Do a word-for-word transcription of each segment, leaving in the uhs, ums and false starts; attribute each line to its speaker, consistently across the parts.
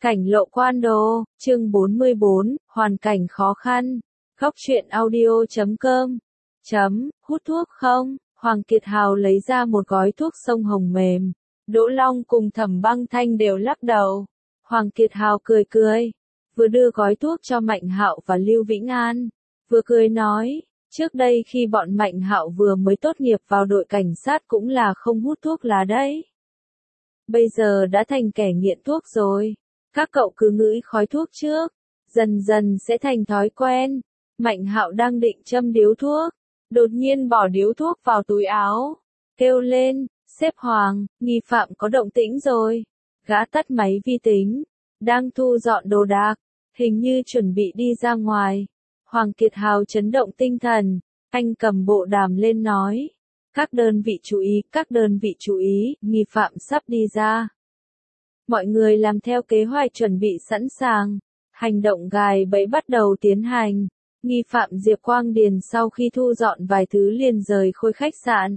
Speaker 1: Cảnh lộ quan đồ, chương bốn mươi bốn, hoàn cảnh khó khăn. Góc truyện audio chấm com. Chấm, hút thuốc không? Hoàng Kiệt Hào lấy ra một gói thuốc sông hồng mềm. Đỗ Long cùng Thẩm Băng Thanh đều lắc đầu. Hoàng Kiệt Hào cười cười, vừa đưa gói thuốc cho Mạnh Hạo và Lưu Vĩnh An, vừa cười nói, trước đây khi bọn Mạnh Hạo vừa mới tốt nghiệp vào đội cảnh sát cũng là không hút thuốc lá đấy. Bây giờ đã thành kẻ nghiện thuốc rồi. Các cậu cứ ngửi khói thuốc trước, dần dần sẽ thành thói quen. Mạnh Hạo đang định châm điếu thuốc, đột nhiên bỏ điếu thuốc vào túi áo, kêu lên, sếp Hoàng, nghi phạm có động tĩnh rồi. Gã tắt máy vi tính, đang thu dọn đồ đạc, hình như chuẩn bị đi ra ngoài. Hoàng Kiệt Hào chấn động tinh thần, anh cầm bộ đàm lên nói, các đơn vị chú ý, các đơn vị chú ý, nghi phạm sắp đi ra. Mọi người làm theo kế hoạch chuẩn bị sẵn sàng, hành động gài bẫy bắt đầu tiến hành. Nghi phạm Diệp Quang Điền sau khi thu dọn vài thứ liền rời khôi khách sạn.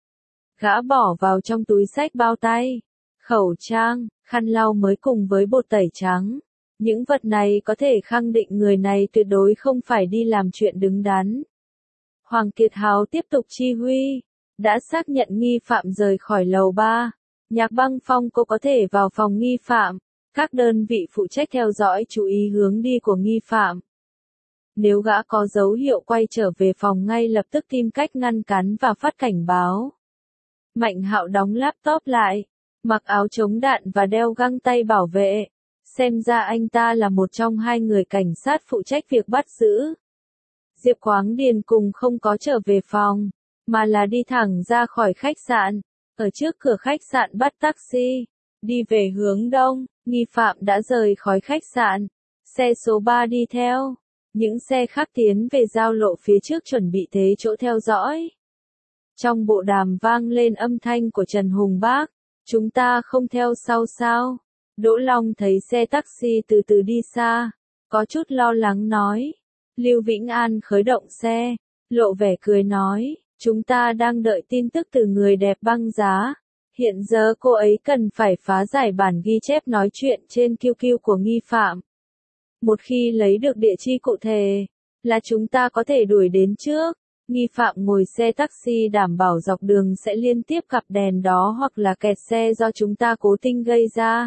Speaker 1: Gã bỏ vào trong túi xách bao tay, khẩu trang, khăn lau mới cùng với bột tẩy trắng. Những vật này có thể khẳng định người này tuyệt đối không phải đi làm chuyện đứng đắn. Hoàng Kiệt Hào tiếp tục chi huy, đã xác nhận nghi phạm rời khỏi lầu ba. Nhạc Băng Phong cô có thể vào phòng nghi phạm, các đơn vị phụ trách theo dõi chú ý hướng đi của nghi phạm. Nếu gã có dấu hiệu quay trở về phòng ngay lập tức tìm cách ngăn cản và phát cảnh báo. Mạnh Hạo đóng laptop lại, mặc áo chống đạn và đeo găng tay bảo vệ. Xem ra anh ta là một trong hai người cảnh sát phụ trách việc bắt giữ. Diệp Quang Điền cùng không có trở về phòng, mà là đi thẳng ra khỏi khách sạn. Ở trước cửa khách sạn bắt taxi, đi về hướng đông, nghi phạm đã rời khỏi khách sạn. Xe số ba đi theo, những xe khác tiến về giao lộ phía trước chuẩn bị thế chỗ theo dõi. Trong bộ đàm vang lên âm thanh của Trần Hùng Bác, chúng ta không theo sau sao? Đỗ Long thấy xe taxi từ từ đi xa, có chút lo lắng nói. Lưu Vĩnh An khởi động xe, lộ vẻ cười nói. Chúng ta đang đợi tin tức từ người đẹp băng giá. Hiện giờ cô ấy cần phải phá giải bản ghi chép nói chuyện trên Q Q của nghi phạm. Một khi lấy được địa chỉ cụ thể, là chúng ta có thể đuổi đến trước. Nghi phạm ngồi xe taxi đảm bảo dọc đường sẽ liên tiếp gặp đèn đó hoặc là kẹt xe do chúng ta cố tình gây ra.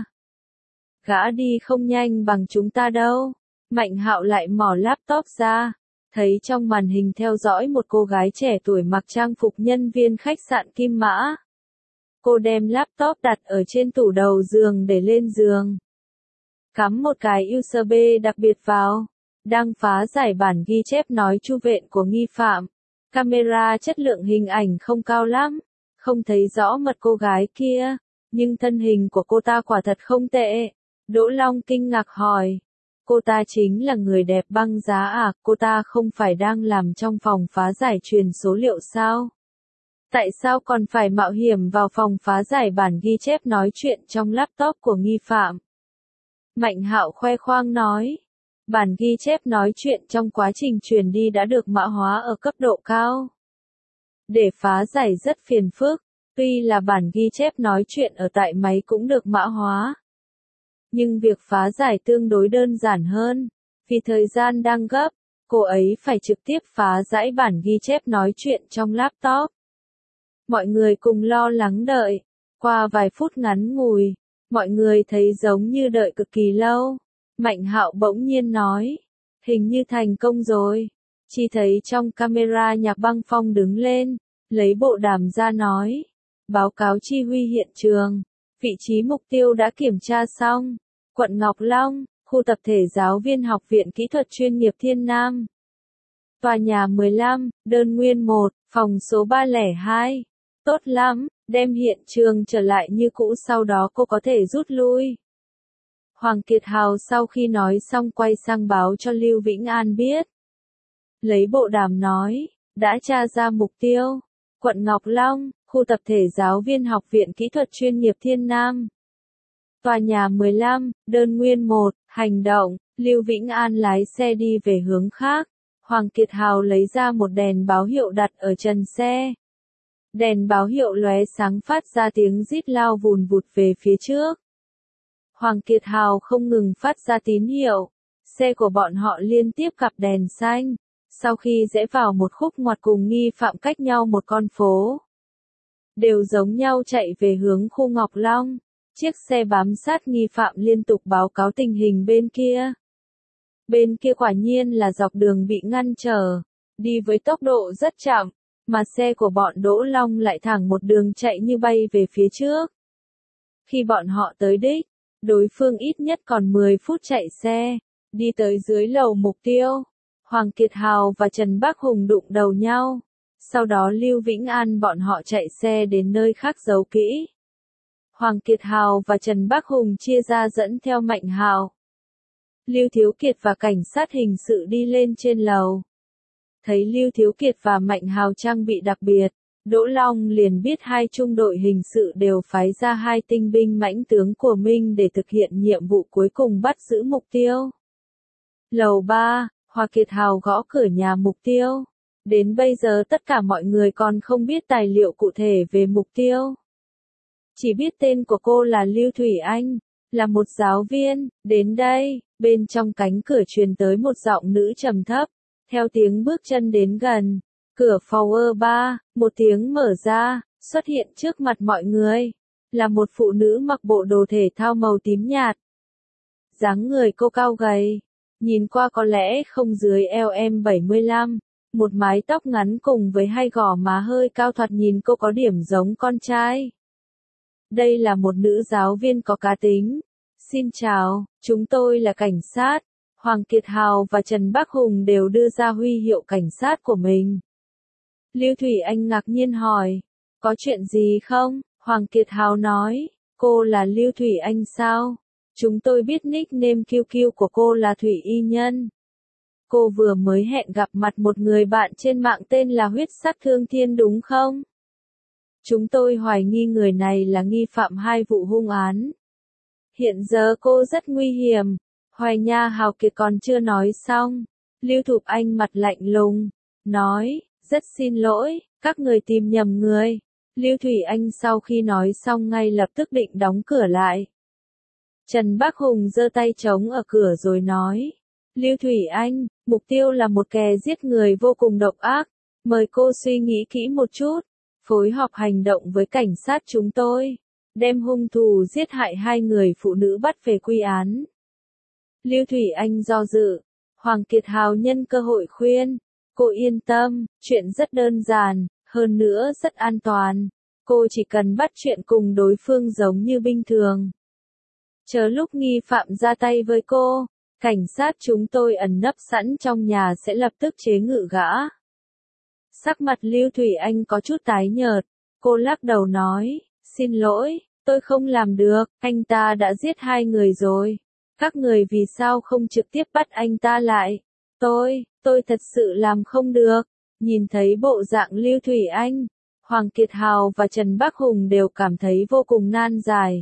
Speaker 1: Gã đi không nhanh bằng chúng ta đâu. Mạnh Hạo lại mỏ laptop ra. Thấy trong màn hình theo dõi một cô gái trẻ tuổi mặc trang phục nhân viên khách sạn Kim Mã. Cô đem laptop đặt ở trên tủ đầu giường để lên giường. Cắm một cái u ét bê đặc biệt vào. Đang phá giải bản ghi chép nói chu vện của nghi phạm. Camera chất lượng hình ảnh không cao lắm. Không thấy rõ mặt cô gái kia. Nhưng thân hình của cô ta quả thật không tệ. Đỗ Long kinh ngạc hỏi. Cô ta chính là người đẹp băng giá à, cô ta không phải đang làm trong phòng phá giải truyền số liệu sao? Tại sao còn phải mạo hiểm vào phòng phá giải bản ghi chép nói chuyện trong laptop của nghi phạm? Mạnh Hạo khoe khoang nói, bản ghi chép nói chuyện trong quá trình truyền đi đã được mã hóa ở cấp độ cao. Để phá giải rất phiền phức, tuy là bản ghi chép nói chuyện ở tại máy cũng được mã hóa. Nhưng việc phá giải tương đối đơn giản hơn, vì thời gian đang gấp, cô ấy phải trực tiếp phá giải bản ghi chép nói chuyện trong laptop. Mọi người cùng lo lắng đợi, qua vài phút ngắn ngủi, mọi người thấy giống như đợi cực kỳ lâu. Mạnh Hạo bỗng nhiên nói, hình như thành công rồi. Chỉ thấy trong camera Nhạc Băng Phong đứng lên, lấy bộ đàm ra nói, báo cáo chi huy hiện trường. Vị trí mục tiêu đã kiểm tra xong. Quận Ngọc Long, khu tập thể giáo viên Học viện Kỹ thuật chuyên nghiệp Thiên Nam. Tòa nhà mười lăm, đơn nguyên một, phòng số ba không hai. Tốt lắm, đem hiện trường trở lại như cũ sau đó cô có thể rút lui. Hoàng Kiệt Hào sau khi nói xong quay sang báo cho Lưu Vĩnh An biết. Lấy bộ đàm nói, đã tra ra mục tiêu. Quận Ngọc Long, khu tập thể giáo viên Học viện Kỹ thuật chuyên nghiệp Thiên Nam. Tòa nhà mười lăm, đơn nguyên một, hành động, Lưu Vĩnh An lái xe đi về hướng khác. Hoàng Kiệt Hào lấy ra một đèn báo hiệu đặt ở trần xe. Đèn báo hiệu lóe sáng phát ra tiếng rít lao vùn vụt về phía trước. Hoàng Kiệt Hào không ngừng phát ra tín hiệu. Xe của bọn họ liên tiếp gặp đèn xanh. Sau khi rẽ vào một khúc ngoặt cùng nghi phạm cách nhau một con phố, đều giống nhau chạy về hướng khu Ngọc Long. Chiếc xe bám sát nghi phạm liên tục báo cáo tình hình bên kia. Bên kia quả nhiên là dọc đường bị ngăn trở, đi với tốc độ rất chậm, mà xe của bọn Đỗ Long lại thẳng một đường chạy như bay về phía trước. Khi bọn họ tới đích, đối phương ít nhất còn mười phút chạy xe, đi tới dưới lầu mục tiêu. Hoàng Kiệt Hào và Trần Bắc Hùng đụng đầu nhau. Sau đó Lưu Vĩnh An bọn họ chạy xe đến nơi khác giấu kỹ. Hoàng Kiệt Hào và Trần Bắc Hùng chia ra dẫn theo Mạnh Hào. Lưu Thiếu Kiệt và cảnh sát hình sự đi lên trên lầu. Thấy Lưu Thiếu Kiệt và Mạnh Hào trang bị đặc biệt, Đỗ Long liền biết hai trung đội hình sự đều phái ra hai tinh binh mãnh tướng của mình để thực hiện nhiệm vụ cuối cùng bắt giữ mục tiêu. Lầu ba, Hoàng Kiệt Hào gõ cửa nhà mục tiêu. Đến bây giờ tất cả mọi người còn không biết tài liệu cụ thể về mục tiêu. Chỉ biết tên của cô là Lưu Thủy Anh, là một giáo viên. Đến đây, bên trong cánh cửa truyền tới một giọng nữ trầm thấp, theo tiếng bước chân đến gần. Cửa Flower ba, một tiếng mở ra, xuất hiện trước mặt mọi người. Là một phụ nữ mặc bộ đồ thể thao màu tím nhạt. Dáng người cô cao gầy, nhìn qua có lẽ không dưới eo em bảy mươi lăm. Một mái tóc ngắn cùng với hai gò má hơi cao, thoạt nhìn cô có điểm giống con trai. Đây là một nữ giáo viên có cá tính. Xin chào, chúng tôi là cảnh sát. Hoàng Kiệt Hào và Trần Bắc Hùng đều đưa ra huy hiệu cảnh sát của mình. Lưu Thủy Anh ngạc nhiên hỏi, có chuyện gì không? Hoàng Kiệt Hào nói, cô là Lưu Thủy Anh sao? Chúng tôi biết nickname Q Q của cô là Thủy Y Nhân. Cô vừa mới hẹn gặp mặt một người bạn trên mạng tên là Huyết Sát Thương Thiên đúng không? Chúng tôi hoài nghi người này là nghi phạm hai vụ hung án. Hiện giờ cô rất nguy hiểm. Hoài Nha Hào Kiệt còn chưa nói xong. Lưu Thục Anh mặt lạnh lùng, nói, rất xin lỗi, các người tìm nhầm người. Lưu Thủy Anh sau khi nói xong ngay lập tức định đóng cửa lại. Trần Bắc Hùng giơ tay chống ở cửa rồi nói, Lưu Thủy Anh, mục tiêu là một kẻ giết người vô cùng độc ác. Mời cô suy nghĩ kỹ một chút, phối hợp hành động với cảnh sát chúng tôi, đem hung thủ giết hại hai người phụ nữ bắt về quy án. Lưu Thủy Anh do dự, Hoàng Kiệt Hào nhân cơ hội khuyên, cô yên tâm, chuyện rất đơn giản, hơn nữa rất an toàn. Cô chỉ cần bắt chuyện cùng đối phương giống như bình thường. Chờ lúc nghi phạm ra tay với cô, cảnh sát chúng tôi ẩn nấp sẵn trong nhà sẽ lập tức chế ngự gã. Sắc mặt Lưu Thủy Anh có chút tái nhợt, cô lắc đầu nói, xin lỗi, tôi không làm được, anh ta đã giết hai người rồi. Các người vì sao không trực tiếp bắt anh ta lại? Tôi, tôi thật sự làm không được. Nhìn thấy bộ dạng Lưu Thủy Anh, Hoàng Kiệt Hào và Trần Bắc Hùng đều cảm thấy vô cùng nan giải.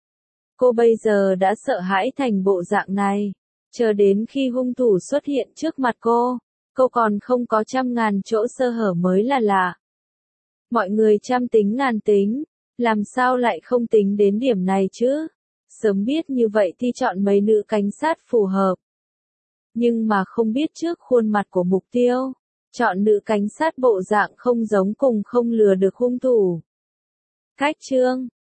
Speaker 1: Cô bây giờ đã sợ hãi thành bộ dạng này. Chờ đến khi hung thủ xuất hiện trước mặt cô, cô còn không có trăm ngàn chỗ sơ hở mới là lạ. Mọi người trăm tính ngàn tính, làm sao lại không tính đến điểm này chứ? Sớm biết như vậy thì chọn mấy nữ cảnh sát phù hợp. Nhưng mà không biết trước khuôn mặt của mục tiêu, chọn nữ cảnh sát bộ dạng không giống cùng không lừa được hung thủ. Cách chương